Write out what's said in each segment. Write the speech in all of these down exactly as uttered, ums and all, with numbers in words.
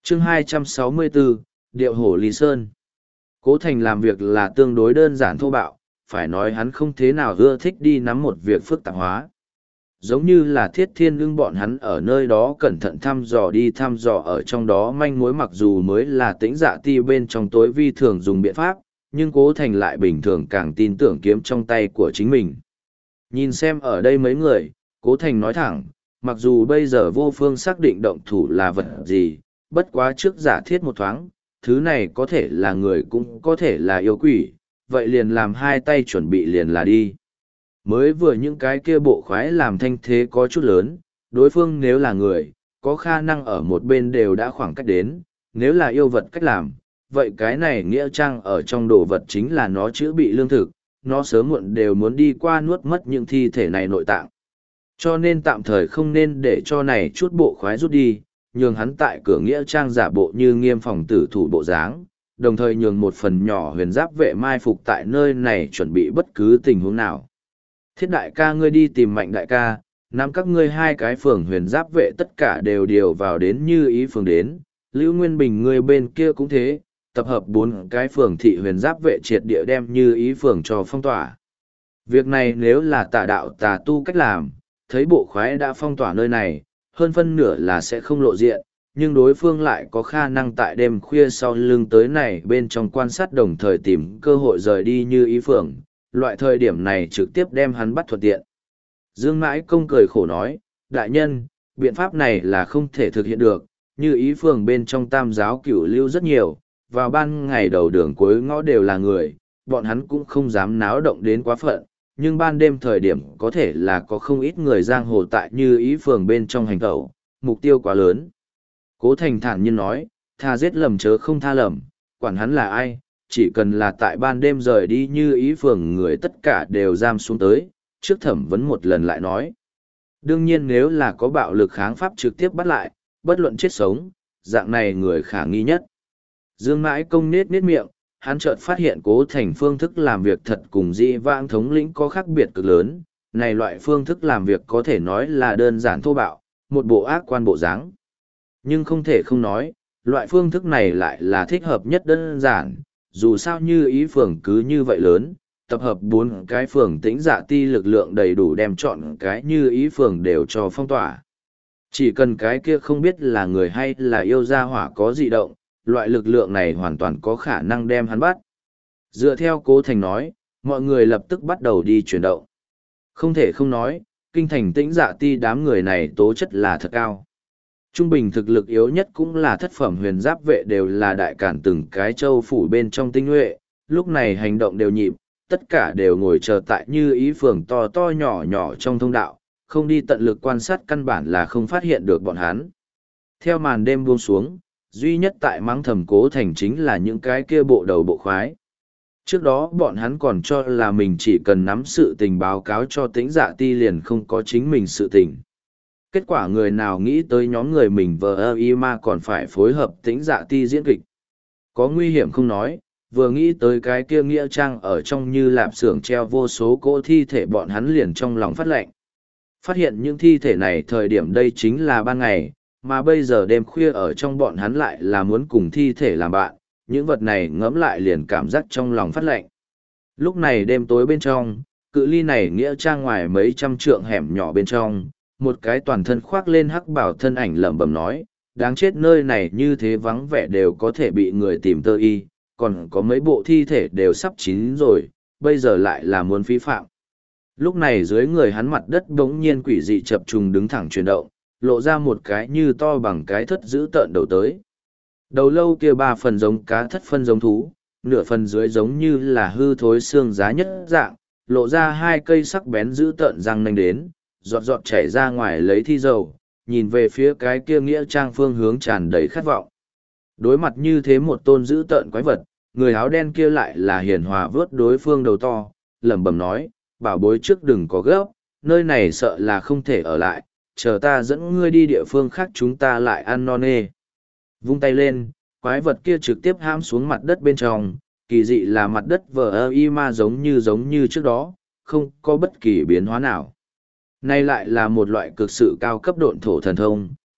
chương hai trăm sáu mươi bốn, Điệu hổ Lý Sơn. Cố Thành làm việc là tương đối đơn giản thô bạo, phải nói hắn không thế nào ưa thích đi nắm một việc phức tạp hóa. Giống như là Thiết Thiên Ưng bọn hắn ở nơi đó cẩn thận thăm dò đi thăm dò ở trong đó manh mối, mặc dù mới là tĩnh dạ ti bên trong tối vi thường dùng biện pháp, nhưng Cố Thành lại bình thường càng tin tưởng kiếm trong tay của chính mình. Nhìn xem ở đây mấy người, Cố Thành nói thẳng, mặc dù bây giờ vô phương xác định động thủ là vật gì, bất quá trước giả thiết một thoáng, thứ này có thể là người cũng có thể là yêu quỷ, vậy liền làm hai tay chuẩn bị liền là đi. Mới vừa những cái kia bộ khoái làm thanh thế có chút lớn, đối phương nếu là người, có khả năng ở một bên đều đã khoảng cách đến, nếu là yêu vật cách làm, vậy cái này nghĩa trang ở trong đồ vật chính là nó chữa bị lương thực, nó sớm muộn đều muốn đi qua nuốt mất những thi thể này nội tạng. Cho nên tạm thời không nên để cho này chút bộ khoái rút đi, nhường hắn tại cửa nghĩa trang giả bộ như nghiêm phòng tử thủ bộ dáng, đồng thời nhường một phần nhỏ huyền giáp vệ mai phục tại nơi này chuẩn bị bất cứ tình huống nào. Thiết đại ca ngươi đi tìm Mạnh đại ca, nắm các ngươi hai cái phường huyền giáp vệ tất cả đều điều vào đến Như Ý phường đến, Lưu Nguyên Bình ngươi bên kia cũng thế, tập hợp bốn cái phường thị huyền giáp vệ triệt địa đem Như Ý phường cho phong tỏa. Việc này nếu là tà đạo tà tu cách làm, thấy bộ khoái đã phong tỏa nơi này, hơn phân nửa là sẽ không lộ diện, nhưng đối phương lại có khả năng tại đêm khuya sau lưng tới này bên trong quan sát đồng thời tìm cơ hội rời đi Như Ý phường, loại thời điểm này trực tiếp đem hắn bắt thuận tiện. Dương Mãi Công cười khổ nói, đại nhân, biện pháp này là không thể thực hiện được, Như Ý phường bên trong tam giáo cửu lưu rất nhiều, vào ban ngày đầu đường cuối ngõ đều là người, bọn hắn cũng không dám náo động đến quá phận, nhưng ban đêm thời điểm có thể là có không ít người giang hồ tại Như Ý phường bên trong hành tẩu, mục tiêu quá lớn. Cố Thành thản nhiên nói, tha giết lầm chớ không tha lầm, quản hắn là ai, chỉ cần là tại ban đêm rời đi Như Ý phường người tất cả đều giam xuống tới, trước thẩm vấn một lần lại nói. Đương nhiên nếu là có bạo lực kháng pháp trực tiếp bắt lại, bất luận chết sống, dạng này người khả nghi nhất. Dương Mãi Công nết nết miệng, hắn chợt phát hiện Cố Thành phương thức làm việc thật cùng dĩ vãng thống lĩnh có khác biệt cực lớn, này loại phương thức làm việc có thể nói là đơn giản thô bạo, một bộ ác quan bộ dáng. Nhưng không thể không nói, loại phương thức này lại là thích hợp nhất đơn giản, dù sao Như Ý phường cứ như vậy lớn, tập hợp bốn cái phường tĩnh dạ ti lực lượng đầy đủ đem chọn cái Như Ý phường đều cho phong tỏa. Chỉ cần cái kia không biết là người hay là yêu gia hỏa có dị động, loại lực lượng này hoàn toàn có khả năng đem hắn bắt. Dựa theo Cố Thành nói, mọi người lập tức bắt đầu đi chuyển động. Không thể không nói, kinh thành tĩnh dạ ti đám người này tố chất là thật cao. Trung bình thực lực yếu nhất cũng là thất phẩm huyền giáp vệ đều là đại cản từng cái châu phủ bên trong tinh nhuệ, lúc này hành động đều nhịp, tất cả đều ngồi chờ tại Như Ý phường to to nhỏ nhỏ trong thông đạo, không đi tận lực quan sát căn bản là không phát hiện được bọn hắn. Theo màn đêm buông xuống, duy nhất tại mắng thầm Cố Thành chính là những cái kia bộ đầu bộ khoái. Trước đó bọn hắn còn cho là mình chỉ cần nắm sự tình báo cáo cho tĩnh dạ ti liền không có chính mình sự tình. Kết quả người nào nghĩ tới nhóm người mình vờ ơ y mà còn phải phối hợp tĩnh dạ ti diễn kịch. Có nguy hiểm không nói, vừa nghĩ tới cái kia nghĩa trang ở trong Như lạp xưởng treo vô số cỗ thi thể bọn hắn liền trong lòng phát lệnh. Phát hiện những thi thể này thời điểm đây chính là ban ngày, mà bây giờ đêm khuya ở trong bọn hắn lại là muốn cùng thi thể làm bạn, những vật này ngẫm lại liền cảm giác trong lòng phát lệnh. Lúc này đêm tối bên trong, cự ly này nghĩa trang ngoài mấy trăm trượng hẻm nhỏ bên trong, một cái toàn thân khoác lên hắc bảo thân ảnh lẩm bẩm nói, đáng chết nơi này như thế vắng vẻ đều có thể bị người tìm tơ y, còn có mấy bộ thi thể đều sắp chín rồi, bây giờ lại là muốn phí phạm. Lúc này dưới người hắn mặt đất bỗng nhiên quỷ dị chập trùng đứng thẳng chuyển động, lộ ra một cái như to bằng cái thất giữ tợn đầu tới. Đầu lâu kia ba phần giống cá thất phân giống thú, nửa phần dưới giống như là hư thối xương giá nhất dạng, lộ ra hai cây sắc bén giữ tợn răng nanh đến, giọt giọt chảy ra ngoài lấy thi dầu, nhìn về phía cái kia nghĩa trang phương hướng tràn đầy khát vọng. Đối mặt như thế một tôn giữ tợn quái vật, người áo đen kia lại là hiền hòa vớt đối phương đầu to, lẩm bẩm nói, bảo bối trước đừng có gấp, nơi này sợ là không thể ở lại, chờ ta dẫn ngươi đi địa phương khác chúng ta lại ăn non nê. Vung tay lên, quái vật kia trực tiếp hãm xuống mặt đất bên trong, kỳ dị là mặt đất vờ ơ y ma giống như giống như trước đó, không có bất kỳ biến hóa nào. Nay lại là một loại cực sự cao cấp độn thổ thần thông,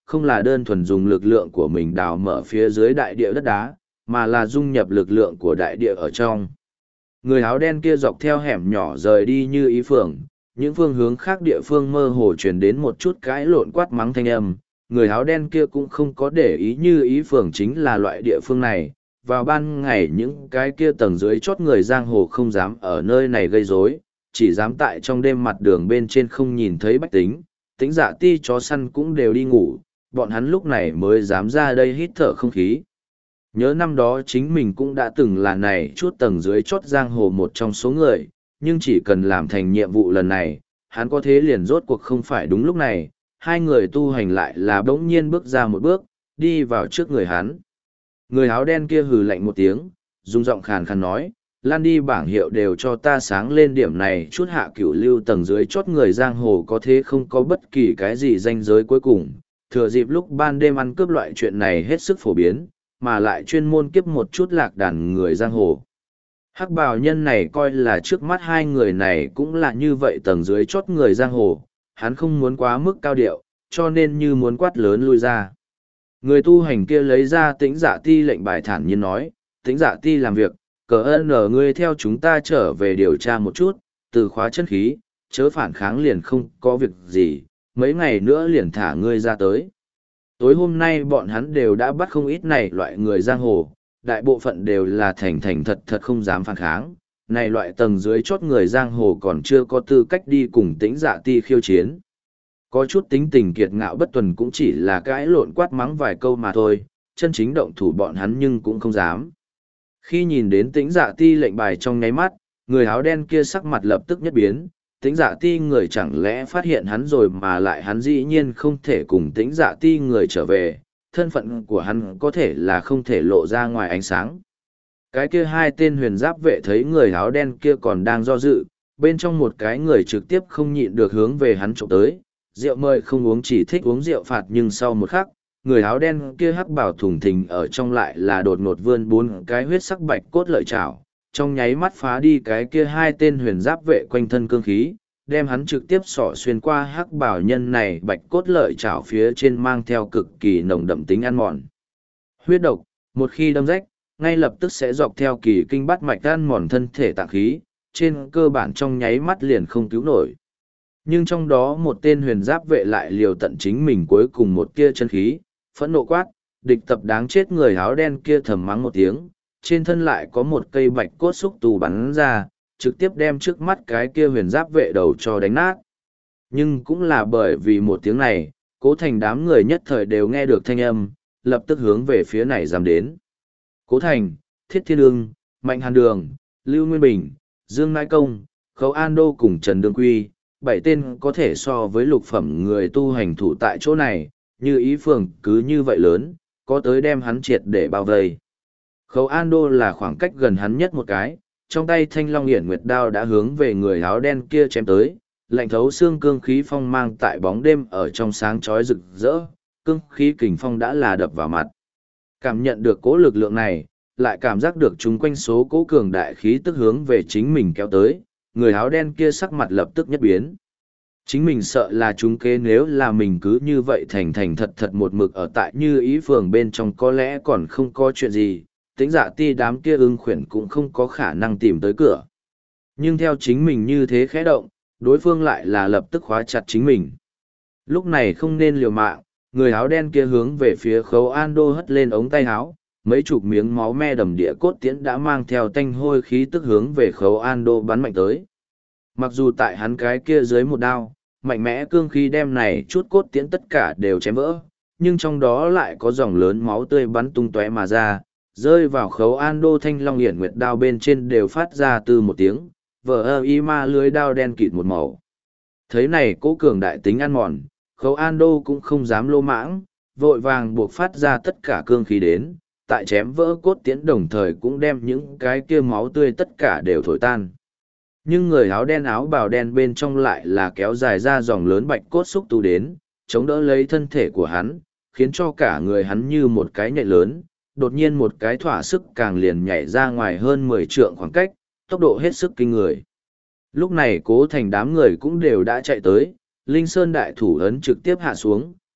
không là đơn thuần dùng lực lượng của mình đào mở phía dưới đại địa đất đá, mà là dung nhập lực lượng của đại địa ở trong. Người áo đen kia dọc theo hẻm nhỏ rời đi như ý phường, những phương hướng khác địa phương mơ hồ truyền đến một chút cãi lộn quát mắng thanh âm. Người áo đen kia cũng không có để ý như ý phường chính là loại địa phương này. Vào ban ngày những cái kia tầng dưới chót người giang hồ không dám ở nơi này gây rối, chỉ dám tại trong đêm mặt đường bên trên không nhìn thấy bách tính. Tính Dạ Ti chó săn cũng đều đi ngủ, bọn hắn lúc này mới dám ra đây hít thở không khí. Nhớ năm đó chính mình cũng đã từng là này chút tầng dưới chót giang hồ một trong số người, nhưng chỉ cần làm thành nhiệm vụ lần này, hắn có thế liền rốt cuộc không phải đúng lúc này, hai người tu hành lại là bỗng nhiên bước ra một bước, đi vào trước người hắn. Người áo đen kia hừ lạnh một tiếng, dùng giọng khàn khàn nói, lan đi bảng hiệu đều cho ta sáng lên điểm này chút hạ cửu lưu tầng dưới chót người giang hồ có thế không có bất kỳ cái gì danh giới cuối cùng, thừa dịp lúc ban đêm ăn cướp loại chuyện này hết sức phổ biến, mà lại chuyên môn kiếp một chút lạc đàn người giang hồ. Hắc bào nhân này coi là trước mắt hai người này cũng là như vậy tầng dưới chót người giang hồ, hắn không muốn quá mức cao điệu, cho nên như muốn quát lớn lui ra. Người tu hành kia lấy ra Tĩnh Dạ Ti lệnh bài thản nhiên nói, Tĩnh Dạ Ti làm việc, cờ ơn ở ngươi theo chúng ta trở về điều tra một chút, từ khóa chân khí, chớ phản kháng liền không có việc gì, mấy ngày nữa liền thả ngươi ra tới. Tối hôm nay bọn hắn đều đã bắt không ít này loại người giang hồ, đại bộ phận đều là thành thành thật thật không dám phản kháng, này loại tầng dưới chót người giang hồ còn chưa có tư cách đi cùng Tĩnh Dạ Ti khiêu chiến. Có chút tính tình kiệt ngạo bất tuần cũng chỉ là cãi lộn quát mắng vài câu mà thôi, chân chính động thủ bọn hắn nhưng cũng không dám. Khi nhìn đến Tĩnh Dạ Ti lệnh bài trong nháy mắt, người áo đen kia sắc mặt lập tức nhất biến, Tĩnh Dạ Ti người chẳng lẽ phát hiện hắn rồi mà lại hắn dĩ nhiên không thể cùng Tĩnh Dạ Ti người trở về, thân phận của hắn có thể là không thể lộ ra ngoài ánh sáng. Cái kia hai tên huyền giáp vệ thấy người áo đen kia còn đang do dự, bên trong một cái người trực tiếp không nhịn được hướng về hắn trộm tới, rượu mời không uống chỉ thích uống rượu phạt, nhưng sau một khắc, người áo đen kia hắc bảo thùng thình ở trong lại là đột ngột vươn bốn cái huyết sắc bạch cốt lợi chảo, trong nháy mắt phá đi cái kia hai tên huyền giáp vệ quanh thân cương khí, đem hắn trực tiếp xỏ xuyên qua hắc bảo nhân này bạch cốt lợi chảo phía trên mang theo cực kỳ nồng đậm tính ăn mòn. Huyết độc, một khi đâm rách, ngay lập tức sẽ dọc theo kỳ kinh bát mạch ăn mòn thân thể tạng khí, trên cơ bản trong nháy mắt liền không cứu nổi. Nhưng trong đó một tên huyền giáp vệ lại liều tận chính mình cuối cùng một tia chân khí, phẫn nộ quát, địch tập đáng chết, người áo đen kia thầm mắng một tiếng, trên thân lại có một cây bạch cốt xúc tù bắn ra, trực tiếp đem trước mắt cái kia huyền giáp vệ đầu cho đánh nát. Nhưng cũng là bởi vì một tiếng này, Cố Thành đám người nhất thời đều nghe được thanh âm, lập tức hướng về phía này dám đến. Cố Thành, Thiết Thiên Ương, Mạnh Hàn Đường, Lưu Nguyên Bình, Dương Nai Công, Khấu An Đô cùng Trần Đương Quy, bảy tên có thể so với lục phẩm người tu hành thủ tại chỗ này, như ý phường cứ như vậy lớn, có tới đem hắn triệt để bao vây. Khấu An Đô là khoảng cách gần hắn nhất một cái, trong tay thanh long hiển nguyệt đao đã hướng về người áo đen kia chém tới, lạnh thấu xương cương khí phong mang tại bóng đêm ở trong sáng chói rực rỡ, cương khí kình phong đã là đập vào mặt. Cảm nhận được cố lực lượng này, lại cảm giác được chúng quanh số cố cường đại khí tức hướng về chính mình kéo tới, người áo đen kia sắc mặt lập tức nhất biến. Chính mình sợ là chúng kế, nếu là mình cứ như vậy thành thành thật thật một mực ở tại như ý phường bên trong có lẽ còn không có chuyện gì, Tĩnh Dạ Ti đám kia ưng khuyển cũng không có khả năng tìm tới cửa. Nhưng theo chính mình như thế khẽ động, đối phương lại là lập tức khóa chặt chính mình. Lúc này không nên liều mạng, người áo đen kia hướng về phía Khấu An Đô hất lên ống tay áo, mấy chục miếng máu me đầm địa cốt tiễn đã mang theo tanh hôi khí tức hướng về Khấu An Đô bắn mạnh tới. Mặc dù tại hắn cái kia dưới một đao, mạnh mẽ cương khí đem này chút cốt tiễn tất cả đều chém vỡ, nhưng trong đó lại có dòng lớn máu tươi bắn tung tóe mà ra, rơi vào Khấu An Đô thanh long hiển nguyệt đao bên trên đều phát ra từ một tiếng, vờ ơ y ma lưới đao đen kịt một màu. Thấy này cố cường đại tính ăn mòn, Khấu An Đô cũng không dám lô mãng, vội vàng buộc phát ra tất cả cương khí đến, tại chém vỡ cốt tiễn đồng thời cũng đem những cái kia máu tươi tất cả đều thổi tan. Nhưng người áo đen áo bào đen bên trong lại là kéo dài ra dòng lớn bạch cốt xúc tu đến, chống đỡ lấy thân thể của hắn, khiến cho cả người hắn như một cái nhạy lớn, đột nhiên một cái thỏa sức càng liền nhảy ra ngoài hơn mười trượng khoảng cách, tốc độ hết sức kinh người. Lúc này Cố Thành đám người cũng đều đã chạy tới, Linh Sơn đại thủ ấn trực tiếp hạ xuống,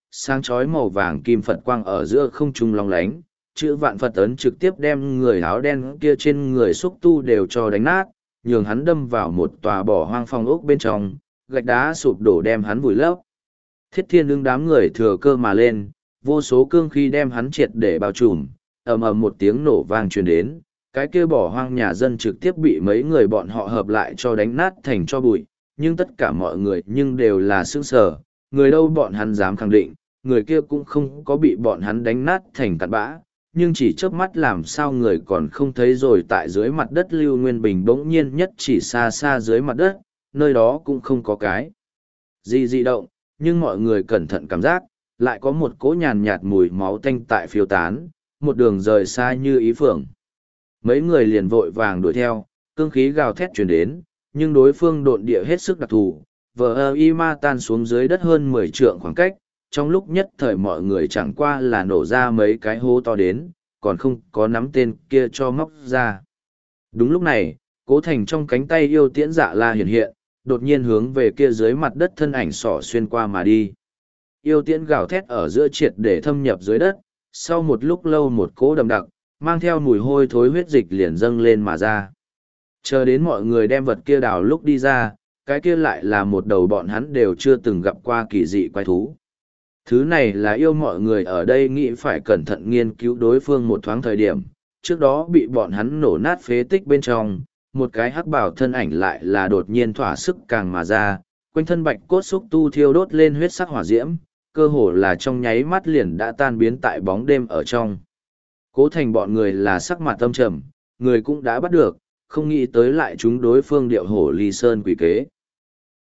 sáng chói màu vàng kim Phật quang ở giữa không trung long lánh, chữ vạn Phật ấn trực tiếp đem người áo đen kia trên người xúc tu đều cho đánh nát, nhường hắn đâm vào một tòa bỏ hoang phong ốc bên trong, gạch đá sụp đổ đem hắn vùi lấp. Thiết Thiên Ưng đám người thừa cơ mà lên, vô số cương khí đem hắn triệt để bao trùm, ầm ầm một tiếng nổ vang truyền đến, cái kia bỏ hoang nhà dân trực tiếp bị mấy người bọn họ hợp lại cho đánh nát thành cho bụi, nhưng tất cả mọi người nhưng đều là sững sờ, người đâu bọn hắn dám khẳng định, người kia cũng không có bị bọn hắn đánh nát thành cặn bã, nhưng chỉ chớp mắt làm sao người còn không thấy rồi tại dưới mặt đất Lưu Nguyên Bình bỗng nhiên nhất chỉ xa xa dưới mặt đất, nơi đó cũng không có cái gì dị động, nhưng mọi người cẩn thận cảm giác, lại có một cỗ nhàn nhạt mùi máu tanh tại phiêu tán, một đường rời xa như ý phượng. Mấy người liền vội vàng đuổi theo, cương khí gào thét truyền đến, nhưng đối phương độn địa hết sức đặc thù, vờ ơ y ma tan xuống dưới đất hơn mười trượng khoảng cách, trong lúc nhất thời mọi người chẳng qua là nổ ra mấy cái hố to đến, còn không có nắm tên kia cho móc ra. Đúng lúc này, Cố Thành trong cánh tay yêu tiễn dạ la hiện hiện, đột nhiên hướng về kia dưới mặt đất thân ảnh sỏ xuyên qua mà đi. Yêu tiễn gào thét ở giữa triệt để thâm nhập dưới đất, sau một lúc lâu một cỗ đậm đặc, mang theo mùi hôi thối huyết dịch liền dâng lên mà ra. Chờ đến mọi người đem vật kia đào lúc đi ra, cái kia lại là một đầu bọn hắn đều chưa từng gặp qua kỳ dị quái thú. Thứ này là yêu mọi người ở đây nghĩ phải cẩn thận nghiên cứu đối phương một thoáng thời điểm, trước đó bị bọn hắn nổ nát phế tích bên trong, một cái hắc bảo thân ảnh lại là đột nhiên thỏa sức càng mà ra, quanh thân bạch cốt xúc tu thiêu đốt lên huyết sắc hỏa diễm, cơ hồ là trong nháy mắt liền đã tan biến tại bóng đêm ở trong. Cố Thành bọn người là sắc mặt tâm trầm, người cũng đã bắt được, không nghĩ tới lại chúng đối phương điệu hổ ly sơn quỷ kế.